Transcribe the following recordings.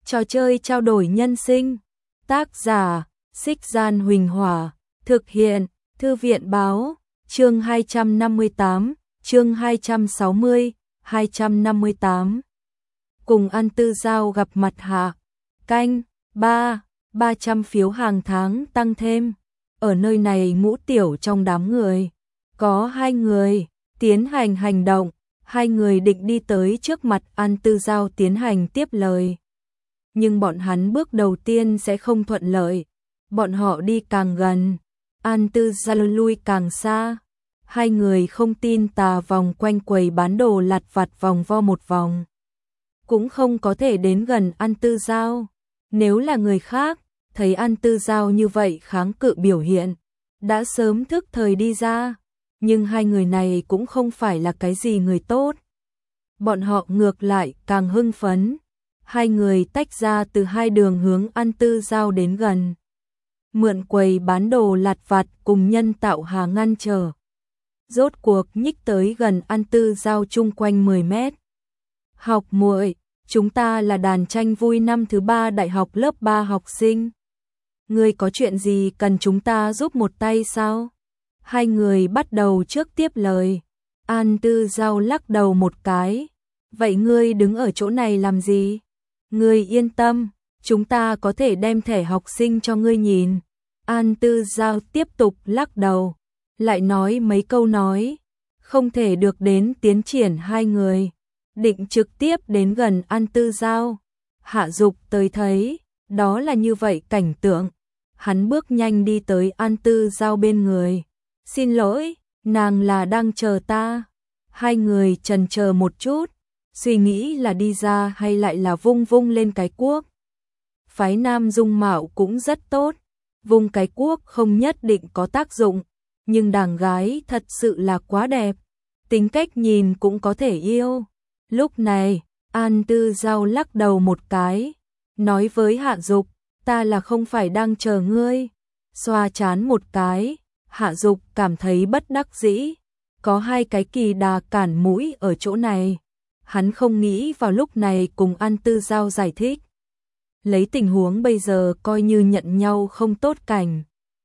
Trò chơi trao đổi nhân sinh. Tác giả: Xích Gian Huỳnh Hỏa. Thực hiện: Thư viện báo. Chương 258, chương 260, 258. Cùng ăn tư giao gặp mặt hạ. Canh 3, 300 phiếu hàng tháng tăng thêm. Ở nơi này Ngũ Tiểu trong đám người có 2 người tiến hành hành động. 2 người định đi tới trước mặt An Tư Giao tiến hành tiếp lời. Nhưng bọn hắn bước đầu tiên sẽ không thuận lợi. Bọn họ đi càng gần, An Tư Giao lui càng xa. 2 người không tin tà vòng quanh quầy bán đồ lặt vặt vòng vo một vòng, cũng không có thể đến gần An Tư Giao. Nếu là người khác, thấy An Tư Giao như vậy kháng cự biểu hiện, đã sớm thức thời đi ra. Nhưng 2 người này cũng không phải là cái gì người tốt. Bọn họ ngược lại càng hưng phấn. 2 người tách ra từ 2 đường hướng An Tư Giao đến gần. Mượn quầy bán đồ lặt vặt cùng nhân tạo hà ngăn trở. Rốt cuộc nhích tới gần An Tư Giao chung quanh 10 mét. Học muội, chúng ta là đàn tranh vui năm thứ 3 đại học lớp 3 học sinh. Ngươi có chuyện gì cần chúng ta giúp một tay sao? 2 người bắt đầu trước tiếp lời. An Tư Giao lắc đầu một cái. Vậy ngươi đứng ở chỗ này làm gì? Ngươi yên tâm, chúng ta có thể đem thẻ học sinh cho ngươi nhìn. An Tư Giao tiếp tục lắc đầu, lại nói mấy câu nói, không thể được đến tiến triển. 2 người định trực tiếp đến gần An Tư Giao. Hạ Dục tới thấy, đó là như vậy cảnh tượng. Hắn bước nhanh đi tới An Tư Giao bên người. Xin lỗi, nàng là đang chờ ta. 2 người chần chờ một chút, suy nghĩ là đi ra hay lại là vung vung lên cái cuốc. Phái nam dung mạo cũng rất tốt, vung cái cuốc không nhất định có tác dụng, nhưng đàn gái thật sự là quá đẹp, tính cách nhìn cũng có thể yêu. Lúc này, An Tư Giao lắc đầu một cái, nói với Hạ Dục, ta là không phải đang chờ ngươi. Xoa chán một cái, Hạ Dục cảm thấy bất đắc dĩ, có 2 cái kỳ đà cản mũi ở chỗ này. Hắn không nghĩ vào lúc này cùng An Tư Giao giải thích. Lấy tình huống bây giờ coi như nhận nhau không tốt cảnh.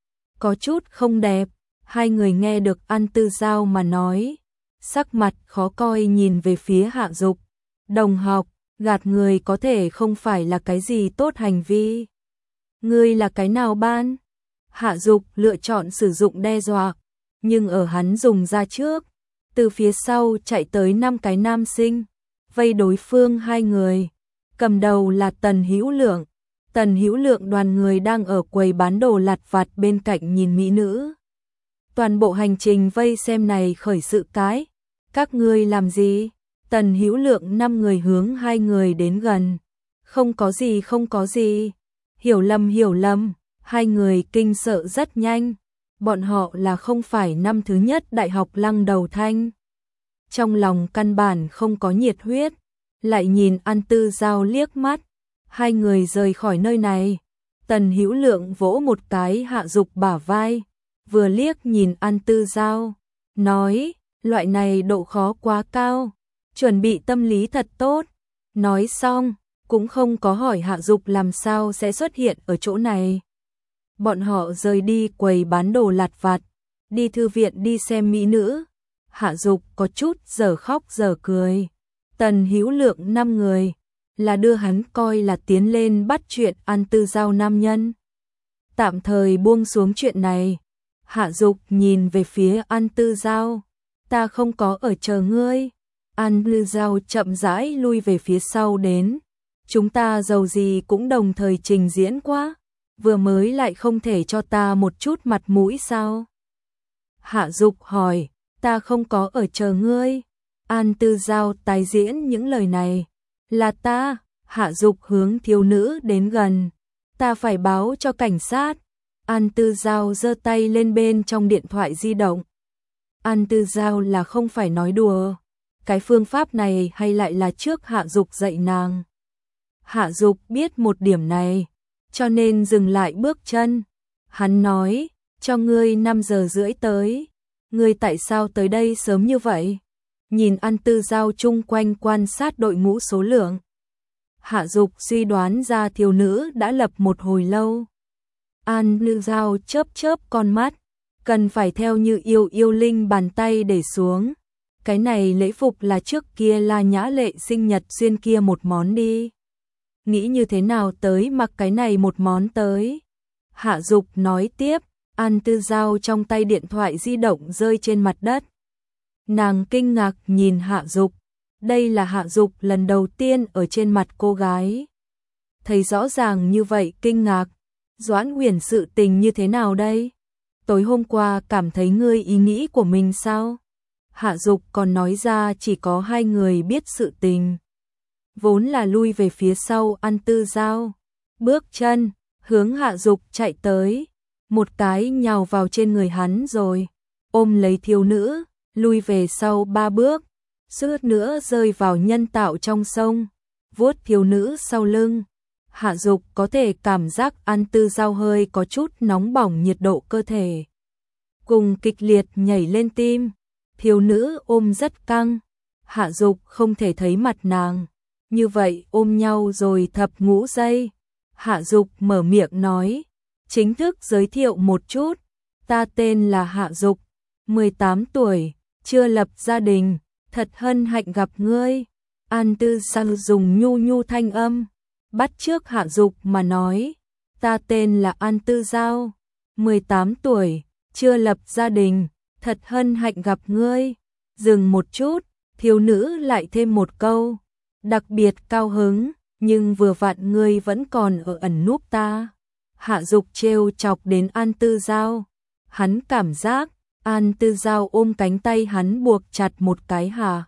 Có chút không đẹp. 2 người nghe được An Tư Giao mà nói, sắc mặt khó coi nhìn về phía Hạ Dục. Đồng học, gạt người có thể không phải là cái gì tốt hành vi. Ngươi là cái nào ban? Hạ Dục lựa chọn sử dụng đe dọa, nhưng ở hắn dùng ra trước, từ phía sau chạy tới 5 cái nam sinh, vây đối phương 2 người. Cầm đầu là Tần Hữu Lượng. Tần Hữu Lượng đoàn người đang ở quầy bán đồ lặt vặt bên cạnh nhìn mỹ nữ. Toàn bộ hành trình vây xem này khởi sự cái. Các ngươi làm gì? Tần Hữu Lượng 5 người hướng 2 người đến gần. Không có gì, không có gì. Hiểu lầm, hiểu lầm. 2 người kinh sợ rất nhanh. Bọn họ là không phải năm thứ nhất đại học Lăng Đầu Thanh. Trong lòng căn bản không có nhiệt huyết. Lại nhìn An Tư Giao liếc mắt. 2 người rời khỏi nơi này. Tần Hữu Lượng vỗ một cái Hạ Dục bả vai, vừa liếc nhìn An Tư Giao, nói, loại này độ khó quá cao, chuẩn bị tâm lý thật tốt. Nói xong, cũng không có hỏi Hạ Dục làm sao sẽ xuất hiện ở chỗ này. Bọn họ rời đi quầy bán đồ lặt vặt, đi thư viện đi xem mỹ nữ. Hạ Dục có chút giờ khóc giờ cười. Tần Hữu Lượng 5 người là đưa hắn coi là tiến lên bắt chuyện An Tư Giao nam nhân. Tạm thời buông xuống chuyện này. Hạ Dục nhìn về phía An Tư Giao. Ta không có ở chờ ngươi. An Tư Giao chậm rãi lui về phía sau đến. Chúng ta dầu gì cũng đồng thời trình diễn quá. Vừa mới lại không thể cho ta một chút mặt mũi sao? Hạ Dục hỏi, ta không có ở chờ ngươi. An Tư Giao tái diễn những lời này. Là ta. Hạ Dục hướng thiếu nữ đến gần. Ta phải báo cho cảnh sát. An Tư Giao giơ tay lên bên trong điện thoại di động. An Tư Giao là không phải nói đùa. Cái phương pháp này hay lại là trước Hạ Dục dạy nàng. Hạ Dục biết một điểm này, cho nên dừng lại bước chân. Hắn nói, cho ngươi 5 giờ rưỡi tới. Ngươi tại sao tới đây sớm như vậy? Nhìn An Tư Giao chung quanh quan sát đội ngũ số lượng. Hạ Dục suy đoán ra thiếu nữ đã lập một hồi lâu. An Như Giao chớp chớp con mắt, cần phải theo Như Yêu Yêu Linh bàn tay để xuống. Cái này lễ phục là trước kia La Nhã Lệ sinh nhật xuyên kia một món đi. Nghĩ như thế nào tới mặc cái này một món tới. Hạ Dục nói tiếp, An Tư Giao trong tay điện thoại di động rơi trên mặt đất. Nàng kinh ngạc nhìn Hạ Dục. Đây là Hạ Dục lần đầu tiên ở trên mặt cô gái. Thấy rõ ràng như vậy kinh ngạc. Doãn Huyền sự tình như thế nào đây? Tối hôm qua cảm thấy ngươi ý nghĩ của mình sao? Hạ Dục còn nói ra chỉ có hai người biết sự tình. Vốn là lui về phía sau An Tư Giao. Bước chân, hướng Hạ Dục chạy tới. Một cái nhào vào trên người hắn rồi. Ôm lấy thiếu nữ, lui về sau 3 bước. Suýt nữa rơi vào nhân tạo trong sông. Vuốt thiếu nữ sau lưng. Hạ Dục có thể cảm giác An Tư Giao hơi có chút nóng bỏng nhiệt độ cơ thể. Cùng kịch liệt nhảy lên tim. Thiếu nữ ôm rất căng. Hạ Dục không thể thấy mặt nàng. Như vậy ôm nhau rồi thập ngũ giây. Hạ Dục mở miệng nói. Chính thức giới thiệu một chút. Ta tên là Hạ Dục. 18 tuổi. Chưa lập gia đình. Thật hân hạnh gặp ngươi. An Tư Giao dùng nhu nhu thanh âm. Bắt chước Hạ Dục mà nói. Ta tên là An Tư Giao. 18 tuổi. Chưa lập gia đình. Thật hân hạnh gặp ngươi. Dừng một chút. Thiếu nữ lại thêm một câu. Đặc biệt cao hứng. Nhưng vừa vặn ngươi vẫn còn ở ẩn núp ta. Hạ Dục trêu chọc đến An Tư Giao. Hắn cảm giác An Tư Giao ôm cánh tay hắn buộc chặt một cái hà.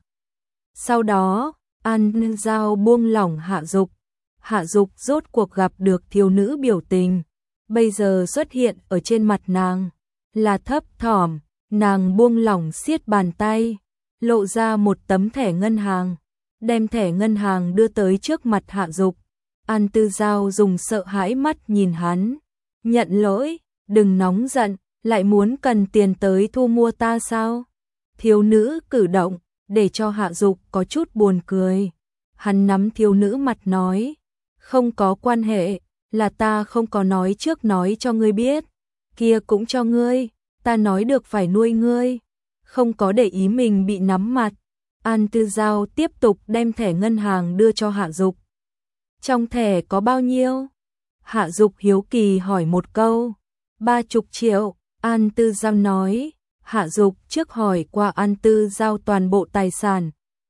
Sau đó, An Tư Giao buông lỏng Hạ Dục. Hạ Dục rốt cuộc gặp được thiếu nữ biểu tình. Bây giờ xuất hiện ở trên mặt nàng. Là thấp thỏm, nàng buông lỏng siết bàn tay. Lộ ra một tấm thẻ ngân hàng. Đem thẻ ngân hàng đưa tới trước mặt Hạ Dục. An Tư Giao dùng sợ hãi mắt nhìn hắn. Nhận lỗi, đừng nóng giận, lại muốn cần tiền tới thu mua ta sao? Thiếu nữ cử động, để cho Hạ Dục có chút buồn cười. Hắn nắm thiếu nữ mặt nói. Không có quan hệ, là ta không có nói trước nói cho ngươi biết. Kia cũng cho ngươi, ta nói được phải nuôi ngươi. Không có để ý mình bị nắm mặt. An Tư Giao tiếp tục đem thẻ ngân hàng đưa cho Hạ Dục. Trong thẻ có bao nhiêu? Hạ Dục hiếu kỳ hỏi một câu. 30 triệu, An Tư Giao nói. Hạ Dục trước hỏi qua An Tư Giao toàn bộ tài sản.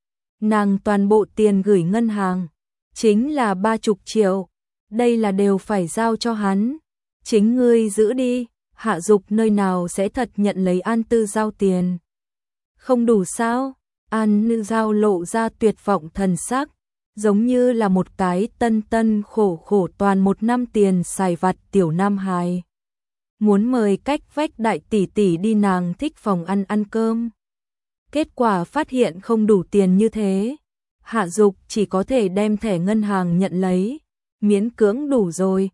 Nàng toàn bộ tiền gửi ngân hàng. Chính là 30 triệu. Đây là đều phải giao cho hắn. Chính ngươi giữ đi. Hạ Dục nơi nào sẽ thật nhận lấy An Tư Giao tiền. Không đủ sao? An Tư Giao lộ ra tuyệt vọng thần sắc. Giống như là một cái tân tân khổ khổ toàn một năm tiền xài vặt tiểu nam hài. Muốn mời cách vách đại tỷ tỷ đi nàng thích phòng ăn cơm. Kết quả phát hiện không đủ tiền như thế. Hạ Dục chỉ có thể đem thẻ ngân hàng nhận lấy. Miễn cưỡng đủ rồi.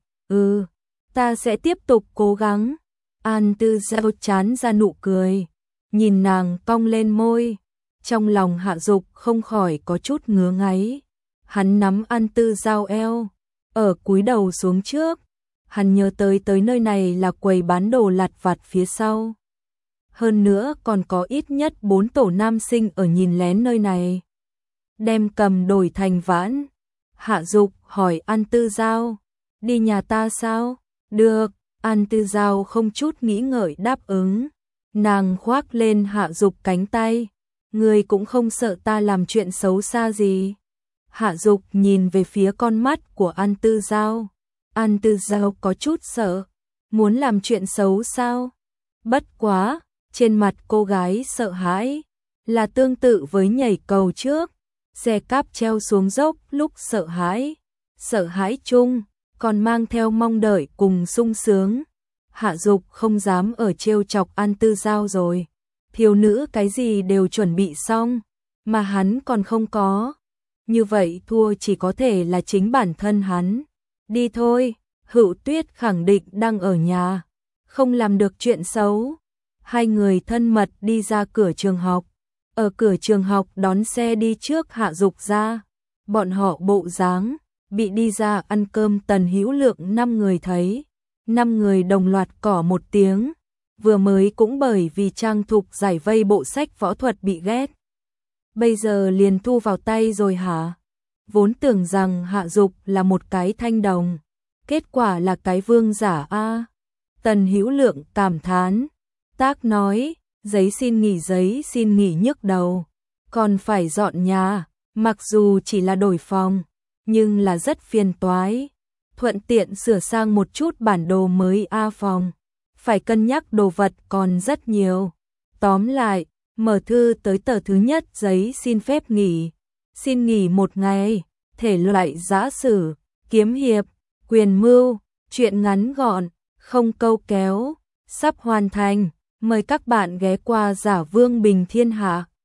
Ta sẽ tiếp tục cố gắng. An Tư Giao chán ra nụ cười. Nhìn nàng cong lên môi. Trong lòng Hạ Dục không khỏi có chút ngứa ngáy. Hắn nắm An Tư Giao eo. Ở cúi đầu xuống trước. Hắn nhớ tới nơi này là quầy bán đồ lặt vặt phía sau. Hơn nữa còn có ít nhất 4 tổ nam sinh ở nhìn lén nơi này. Đem cầm đổi thành vãn. Hạ Dục hỏi An Tư Giao. Đi nhà ta sao? Được. An Tư Giao không chút nghĩ ngợi đáp ứng. Nàng khoác lên Hạ Dục cánh tay. Ngươi cũng không sợ ta làm chuyện xấu xa gì. Hạ Dục nhìn về phía con mắt của An Tư Giao. An Tư Giao có chút sợ. Muốn làm chuyện xấu sao? Bất quá, trên mặt cô gái sợ hãi. Là tương tự với nhảy cầu trước. Xe cáp treo xuống dốc lúc sợ hãi. Sợ hãi chung, còn mang theo mong đợi cùng sung sướng. Hạ Dục không dám ở trêu chọc An Tư Giao rồi. Thiếu nữ cái gì đều chuẩn bị xong, mà hắn còn không có. Như vậy thua chỉ có thể là chính bản thân hắn. Đi thôi, Hữu Tuyết khẳng định đang ở nhà, không làm được chuyện xấu. Hai người thân mật đi ra cửa trường học. Ở cửa trường học đón xe đi trước Hạ Dục ra. Bọn họ bộ dáng bị đi ra ăn cơm Tần Hữu Lượng 5 người thấy, 5 người đồng loạt cỏ một tiếng, vừa mới cũng bởi vì Trang Thục giải vây bộ sách võ thuật bị ghét. Bây giờ liền thu vào tay rồi hả? Vốn tưởng rằng Hạ Dục là một cái thanh đồng, kết quả là cái vương giả a. Tần Hữu Lượng cảm thán, Tác nói, giấy xin nghỉ nhức đầu, còn phải dọn nhà, mặc dù chỉ là đổi phòng, nhưng là rất phiền toái. Thuận tiện sửa sang một chút bản đồ mới a phòng, phải cân nhắc đồ vật còn rất nhiều. Tóm lại, mở thư tới tờ thứ nhất giấy xin phép nghỉ, xin nghỉ 1 ngày, thể loại giã sử, kiếm hiệp, quyền mưu, truyện ngắn gọn, không câu kéo, sắp hoàn thành, mời các bạn ghé qua Giả Vương Bình Thiên Hạ.